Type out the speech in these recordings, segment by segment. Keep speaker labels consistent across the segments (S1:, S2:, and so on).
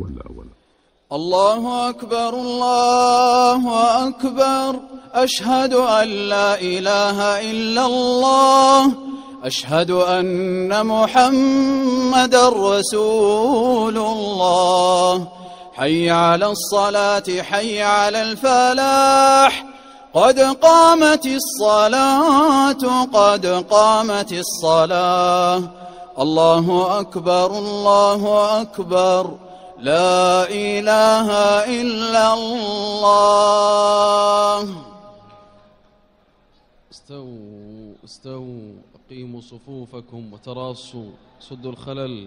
S1: الله أكبر الله أكبر، أشهد أن لا إله إلا الله، أشهد أن محمدًا رسول الله. حي على الصلاة حي على الفلاح، قد قامت الصلاة قد قامت الصلاة. الله أكبر الله أكبر، لا إله إلا الله.
S2: استووا أقيموا صفوفكم وتراصوا، سدوا الخلل.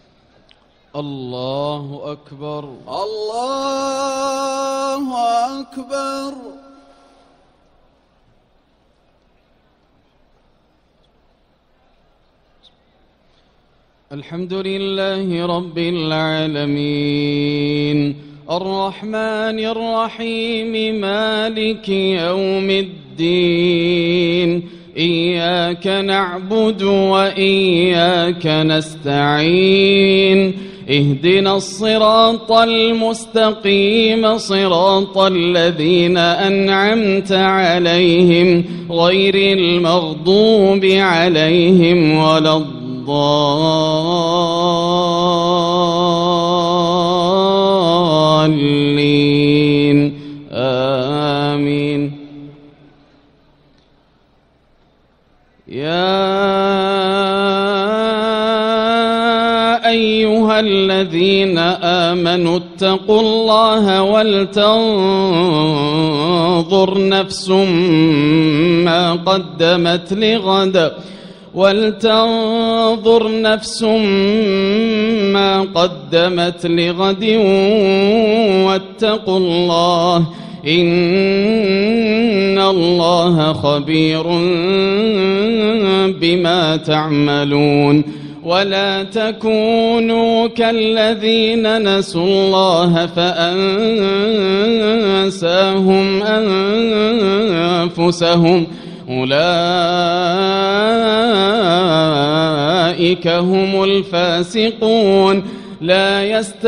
S2: الله أكبر
S1: الله أكبر.
S2: الحمد لله رب العالمين، الرحمن الرحيم، مالك يوم الدين. إياك نعبد وإياك نستعين، اهدنا الصراط المستقيم، صراط الذين أنعمت عليهم، غير المغضوب عليهم ولا الضالين، آمين. يا أيها الذين آمنوا اتقوا الله ولتنظر نفس ما قدمت لغد، ولتنظر نفس ما قدمت لغد، واتقوا الله إن الله خبير بما تعملون. ولا تكونوا كالذين نسوا الله فأنساهم أنفسهم، أولئك هم الفاسقون. لا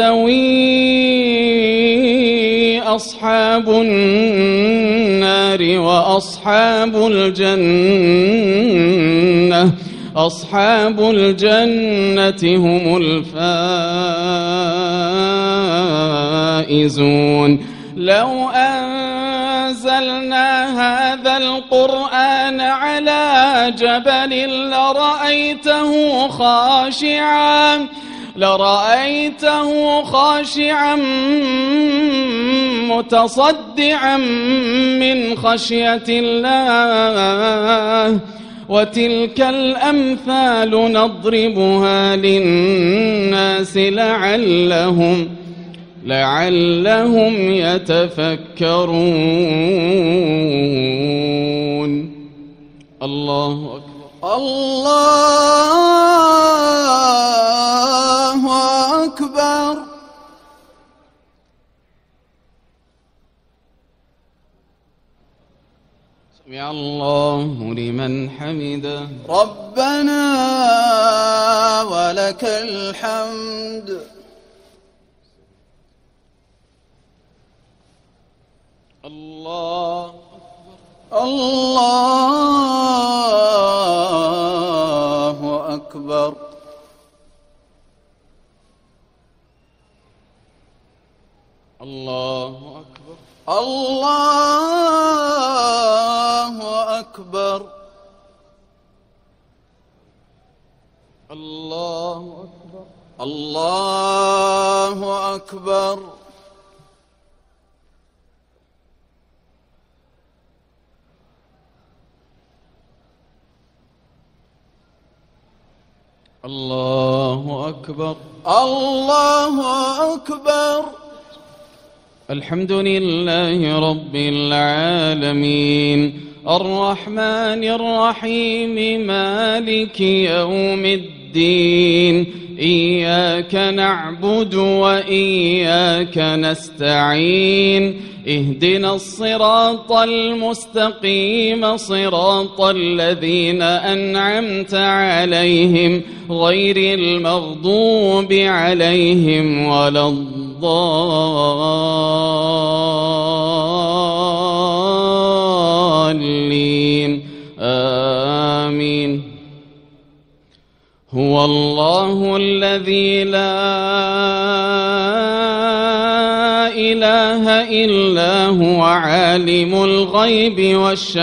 S2: يستوي أصحاب النار وأصحاب الجنة، أصحاب الجنة هم الفائزون. لو أنزلنا هذا القرآن على جبل لرأيته خاشعا متصدعا من خشية الله. وتلك الأمثال نضربها للناس لعلهم يتفكرون. الله أكبر
S1: الله أكبر.
S2: سمع الله لمن حمده.
S1: ربنا ولك الحمد.
S2: الله
S1: الله أكبر.
S2: الله أكبر
S1: الله أكبر.
S2: الله أكبر
S1: الله أكبر.
S2: الله أكبر
S1: الله أكبر.
S2: الحمد لله رب العالمين، الرحمن الرحيم، مالك يوم الدين. إياك نعبد وإياك نستعين، اهدنا الصراط المستقيم، صراط الذين أنعمت عليهم، غير المغضوب عليهم ولا الضالين.
S3: الضالين آمين. هو الله الذي لا إله إلا هو عالم الغيب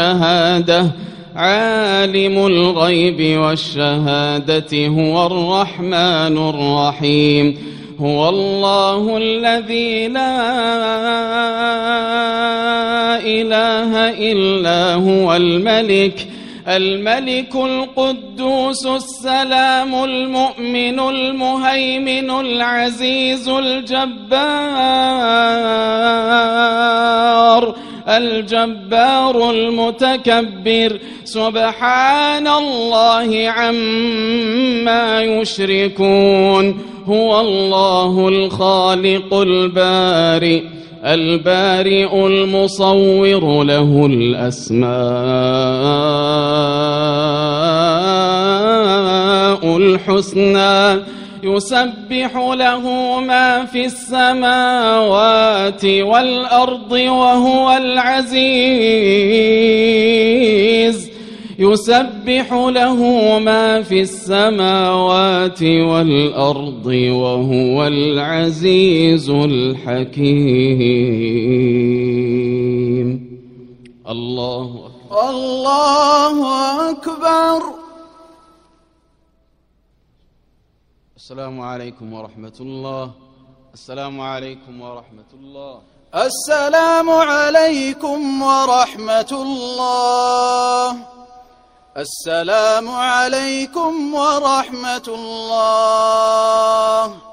S3: والشهادة هو الرحمن الرحيم. هو الله الذي لا إله إلا هو الملك القدوس السلام المؤمن المهيمن العزيز الجبار المتكبر سبحان الله عما يشركون. هو الله الخالق البارئ المصور له الأسماء الحسنى يسبح له ما في السماوات والأرض وهو العزيز يسبح له ما في السماوات والأرض وهو العزيز الحكيم. الله أكبر.
S1: الله أكبر.
S2: السلام عليكم ورحمة الله. السلام عليكم ورحمة الله.
S1: السلام عليكم ورحمة الله. السلام عليكم ورحمة الله.